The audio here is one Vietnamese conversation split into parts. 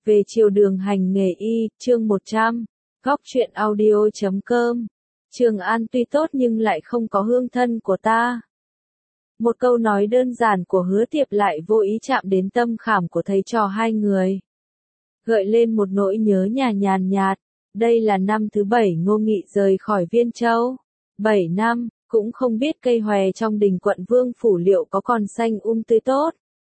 Về chiều đường hành nghề y, chương 100, góc truyện audio.com. Trường An tuy tốt nhưng lại không có hương thân của ta. Một câu nói đơn giản của Hứa Tiệp lại vô ý chạm đến tâm khảm của thầy trò hai người. Gợi lên một nỗi nhớ nhà nhàn nhạt. Đây là năm thứ 7 Ngô Nghị rời khỏi Viên Châu. 7 năm, cũng không biết cây hòe trong đình quận Vương Phủ liệu có còn xanh tươi tốt.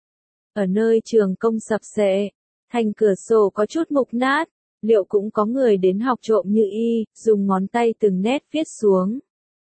Ở nơi trường công sập xệ, thành cửa sổ có chút mục nát, liệu cũng có người đến học trộm như y, dùng ngón tay từng nét viết xuống.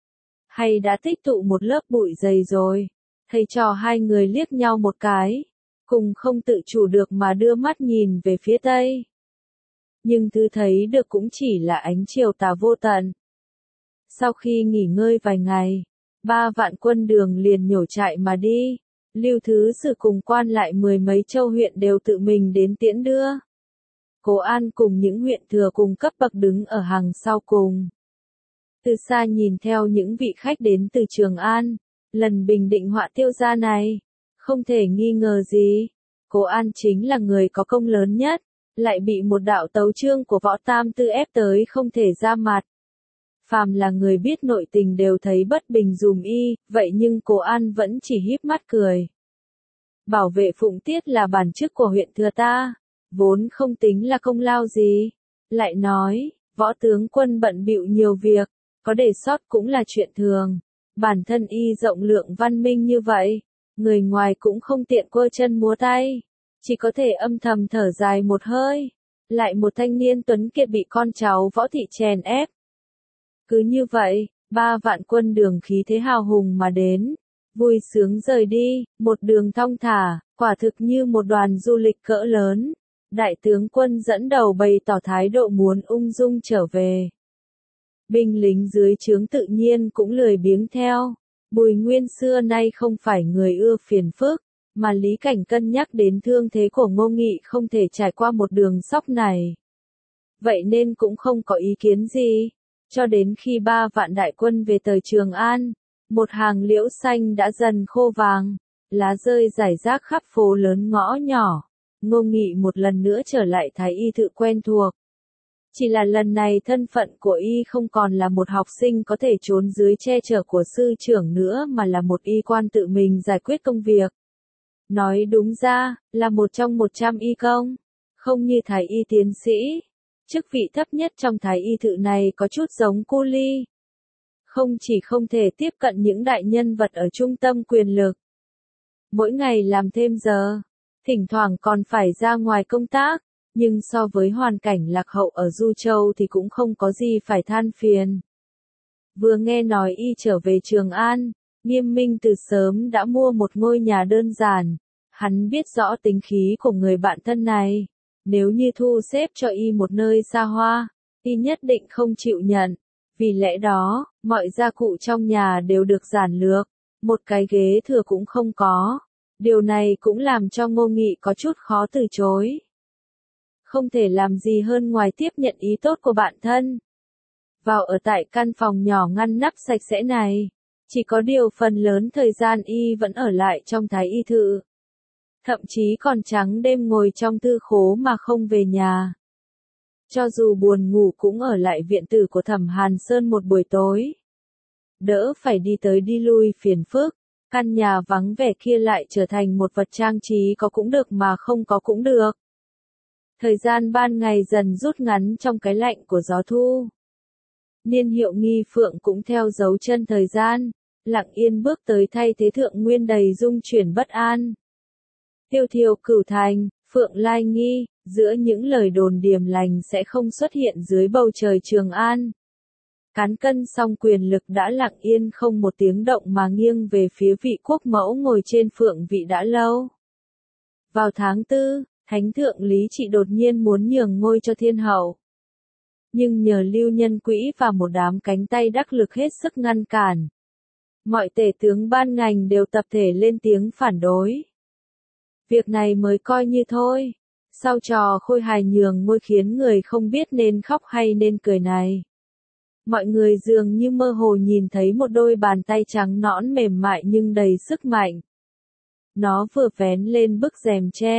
Hay đã tích tụ một lớp bụi dày rồi. Thầy trò hai người liếc nhau một cái, cùng không tự chủ được mà đưa mắt nhìn về phía tây. Nhưng thứ thấy được cũng chỉ là ánh chiều tà vô tận. Sau khi nghỉ ngơi vài ngày, 3 vạn quân đường liền nhổ trại mà đi. Lưu Thứ Sử cùng quan lại 10 mấy châu huyện đều tự mình đến tiễn đưa. Cố An cùng những huyện thừa cùng cấp bậc đứng ở hàng sau cùng. Từ xa nhìn theo những vị khách đến từ Trường An, lần bình định họa Tiêu gia này, không thể nghi ngờ gì, Cố An chính là người có công lớn nhất, lại bị một đạo tấu chương của Võ Tam Tư ép tới không thể ra mặt. Phàm là người biết nội tình đều thấy bất bình dùm y, vậy nhưng Cố An vẫn chỉ híp mắt cười. Bảo vệ Phụng Tiết là bản chức của huyện thừa ta, vốn không tính là công lao gì. Lại nói, võ tướng quân bận bịu nhiều việc, có để sót cũng là chuyện thường. Bản thân y rộng lượng văn minh như vậy, người ngoài cũng không tiện quơ chân múa tay, chỉ có thể âm thầm thở dài một hơi. Lại một thanh niên tuấn kiệt bị con cháu Võ thị chèn ép. Cứ như vậy, 3 vạn quân đường khí thế hào hùng mà đến, vui sướng rời đi, một đường thong thả, quả thực như một đoàn du lịch cỡ lớn. Đại tướng quân dẫn đầu bày tỏ thái độ muốn ung dung trở về. Binh lính dưới trướng tự nhiên cũng lười biếng theo. Bùi Nguyên xưa nay không phải người ưa phiền phức, mà Lý Cảnh cân nhắc đến thương thế của Ngô Nghị không thể trải qua một đường sóc này. Vậy nên cũng không có ý kiến gì. Cho đến khi 3 vạn đại quân về tới Trường An, một hàng liễu xanh đã dần khô vàng, lá rơi rải rác khắp phố lớn ngõ nhỏ. Ngô Nghị một lần nữa trở lại thái y thự quen thuộc. Chỉ là lần này thân phận của y không còn là một học sinh có thể trốn dưới che chở của sư trưởng nữa mà là một y quan tự mình giải quyết công việc. Nói đúng ra, là một trong 100 y công, không như thái y tiến sĩ. Chức vị thấp nhất trong thái y thự này có chút giống cu ly. Không chỉ không thể tiếp cận những đại nhân vật ở trung tâm quyền lực. Mỗi ngày làm thêm giờ, thỉnh thoảng còn phải ra ngoài công tác, nhưng so với hoàn cảnh lạc hậu ở Du Châu thì cũng không có gì phải than phiền. Vừa nghe nói y trở về Trường An, Nghiêm Minh từ sớm đã mua một ngôi nhà đơn giản. Hắn biết rõ tính khí của người bạn thân này. Nếu như thu xếp cho y một nơi xa hoa, y nhất định không chịu nhận. Vì lẽ đó, mọi gia cụ trong nhà đều được giản lược, một cái ghế thừa cũng không có. Điều này cũng làm cho Ngô Nghị có chút khó từ chối. Không thể làm gì hơn ngoài tiếp nhận ý tốt của bạn thân. Vào ở tại căn phòng nhỏ ngăn nắp sạch sẽ này, chỉ có điều phần lớn thời gian y vẫn ở lại trong thái y thự. Thậm chí còn trắng đêm ngồi trong thư khố mà không về nhà. Cho dù buồn ngủ cũng ở lại viện tử của Thẩm Hàn Sơn một buổi tối. Đỡ phải đi tới đi lui phiền phức, căn nhà vắng vẻ kia lại trở thành một vật trang trí có cũng được mà không có cũng được. Thời gian ban ngày dần rút ngắn trong cái lạnh của gió thu. Niên hiệu Nghi Phượng cũng theo dấu chân thời gian, lặng yên bước tới thay thế Thượng Nguyên đầy dung chuyển bất an. Tiêu Thiều Cửu Thành, Phượng Lai Nghi, giữa những lời đồn điềm lành sẽ không xuất hiện dưới bầu trời Trường An. Cán cân song quyền lực đã lặng yên không một tiếng động mà nghiêng về phía vị quốc mẫu ngồi trên phượng vị đã lâu. Vào tháng 4, Thánh thượng Lý Trị đột nhiên muốn nhường ngôi cho thiên hậu. Nhưng nhờ Lưu Nhân Quỹ và một đám cánh tay đắc lực hết sức ngăn cản. Mọi tể tướng ban ngành đều tập thể lên tiếng phản đối. Việc này mới coi như thôi. Sau trò khôi hài nhường ngôi khiến người không biết nên khóc hay nên cười này. Mọi người dường như mơ hồ nhìn thấy một đôi bàn tay trắng nõn mềm mại nhưng đầy sức mạnh. Nó vừa vén lên bức rèm tre,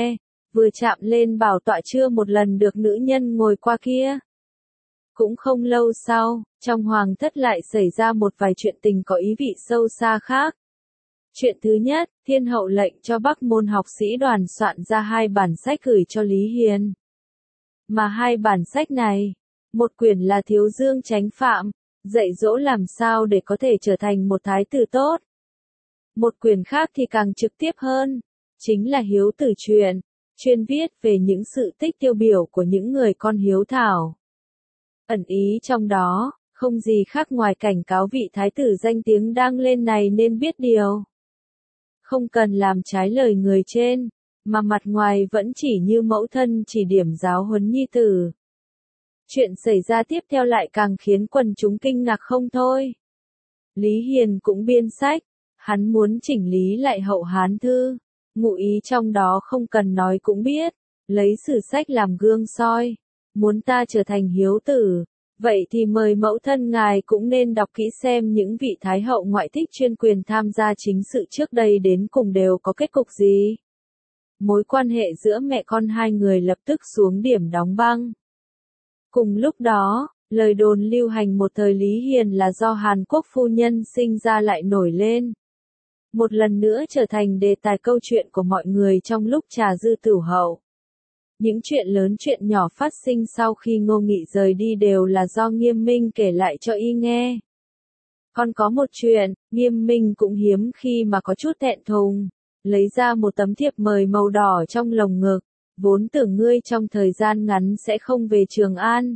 vừa chạm lên bảo tọa chưa một lần được nữ nhân ngồi qua kia. Cũng không lâu sau, trong hoàng thất lại xảy ra một vài chuyện tình có ý vị sâu xa khác. Chuyện thứ nhất, thiên hậu lệnh cho Bắc môn học sĩ đoàn soạn ra 2 bản sách gửi cho Lý Hiền. Mà 2 bản sách này, một quyển là Thiếu Dương Chánh Phạm, dạy dỗ làm sao để có thể trở thành một thái tử tốt. Một quyển khác thì càng trực tiếp hơn, chính là Hiếu Tử Truyện, chuyên viết về những sự tích tiêu biểu của những người con hiếu thảo. Ẩn ý trong đó, không gì khác ngoài cảnh cáo vị thái tử danh tiếng đang lên này nên biết điều. Không cần làm trái lời người trên, mà mặt ngoài vẫn chỉ như mẫu thân chỉ điểm giáo huấn nhi tử. Chuyện xảy ra tiếp theo lại càng khiến quần chúng kinh ngạc không thôi. Lý Hiền cũng biên sách, hắn muốn chỉnh lý lại Hậu Hán Thư, ngụ ý trong đó không cần nói cũng biết, lấy sử sách làm gương soi, muốn ta trở thành hiếu tử, vậy thì mời mẫu thân ngài cũng nên đọc kỹ xem những vị thái hậu ngoại thích chuyên quyền tham gia chính sự trước đây đến cùng đều có kết cục gì. Mối quan hệ giữa mẹ con hai người lập tức xuống điểm đóng băng. Cùng lúc đó, lời đồn lưu hành một thời Lý Hiền là do Hàn Quốc phu nhân sinh ra lại nổi lên. Một lần nữa trở thành đề tài câu chuyện của mọi người trong lúc trà dư tửu hậu. Những chuyện lớn chuyện nhỏ phát sinh sau khi Ngô Nghị rời đi đều là do Nghiêm Minh kể lại cho y nghe. Còn có một chuyện, Nghiêm Minh cũng hiếm khi mà có chút thẹn thùng, lấy ra một tấm thiệp mời màu đỏ trong lồng ngực, vốn tưởng ngươi trong thời gian ngắn sẽ không về Trường An.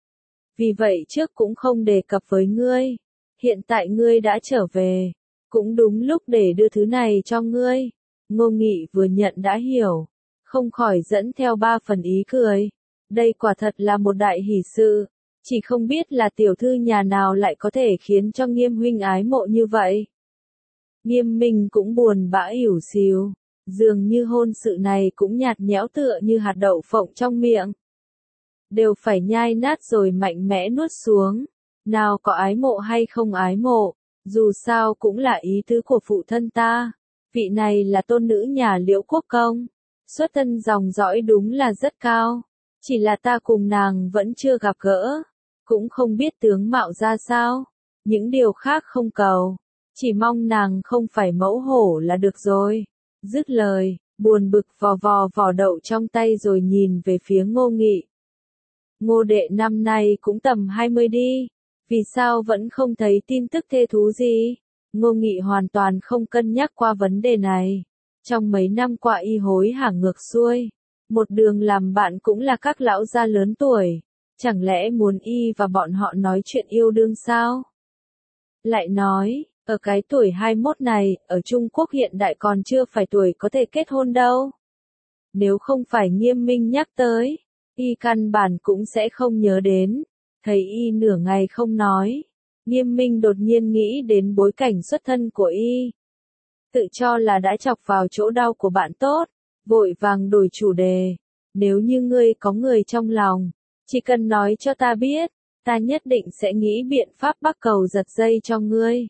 Vì vậy trước cũng không đề cập với ngươi, hiện tại ngươi đã trở về, cũng đúng lúc để đưa thứ này cho ngươi. Ngô Nghị vừa nhận đã hiểu, không khỏi dẫn theo 3 phần ý cười. Đây quả thật là một đại hỷ sự, chỉ không biết là tiểu thư nhà nào lại có thể khiến cho Nghiêm huynh ái mộ như vậy. Nghiêm Minh cũng buồn bã ỉu xìu, dường như hôn sự này cũng nhạt nhẽo tựa như hạt đậu phộng trong miệng. Đều phải nhai nát rồi mạnh mẽ nuốt xuống, nào có ái mộ hay không ái mộ, dù sao cũng là ý tứ của phụ thân ta. Vị này là tôn nữ nhà Liễu Quốc Công, xuất thân dòng dõi đúng là rất cao, chỉ là ta cùng nàng vẫn chưa gặp gỡ, cũng không biết tướng mạo ra sao, những điều khác không cầu, chỉ mong nàng không phải mẫu hổ là được rồi. Dứt lời, buồn bực vò vỏ đậu trong tay rồi nhìn về phía Ngô Nghị. Ngô đệ năm nay cũng tầm 20 đi, vì sao vẫn không thấy tin tức thê thú gì? Ngô Nghị hoàn toàn không cân nhắc qua vấn đề này. Trong mấy năm qua y hối hả ngược xuôi, một đường làm bạn cũng là các lão gia lớn tuổi, chẳng lẽ muốn y và bọn họ nói chuyện yêu đương sao? Lại nói, ở cái tuổi 21 này, ở Trung Quốc hiện đại còn chưa phải tuổi có thể kết hôn đâu. Nếu không phải Nghiêm Minh nhắc tới, y căn bản cũng sẽ không nhớ đến. Thấy y nửa ngày không nói, Nghiêm Minh đột nhiên nghĩ đến bối cảnh xuất thân của y. Tự cho là đã chọc vào chỗ đau của bạn tốt, vội vàng đổi chủ đề. Nếu như ngươi có người trong lòng, chỉ cần nói cho ta biết, ta nhất định sẽ nghĩ biện pháp bắc cầu giật dây cho ngươi.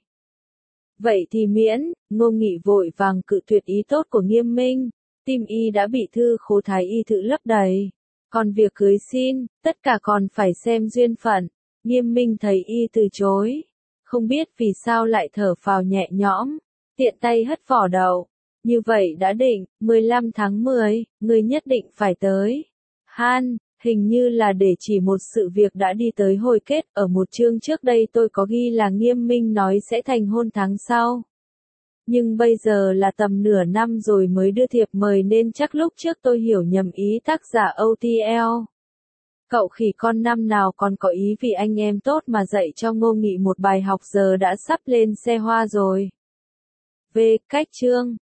Vậy thì miễn, Ngô Nghị vội vàng cự tuyệt ý tốt của Nghiêm Minh, tim y đã bị thư khố thái y thự lấp đầy. Còn việc cưới xin, tất cả còn phải xem duyên phận. Nghiêm Minh thấy y từ chối, không biết vì sao lại thở phào nhẹ nhõm, tiện tay hất vỏ đậu. Như vậy đã định, 15 tháng 10, ngươi nhất định phải tới. Han, hình như là để chỉ một sự việc đã đi tới hồi kết, ở một chương trước đây tôi có ghi là Nghiêm Minh nói sẽ thành hôn tháng sau. Nhưng bây giờ là tầm nửa năm rồi mới đưa thiệp mời nên chắc lúc trước tôi hiểu nhầm ý tác giả OTL. Cậu khỉ con năm nào còn có ý vì anh em tốt mà dạy cho Ngô Nghị một bài học giờ đã sắp lên xe hoa rồi. Về cách chương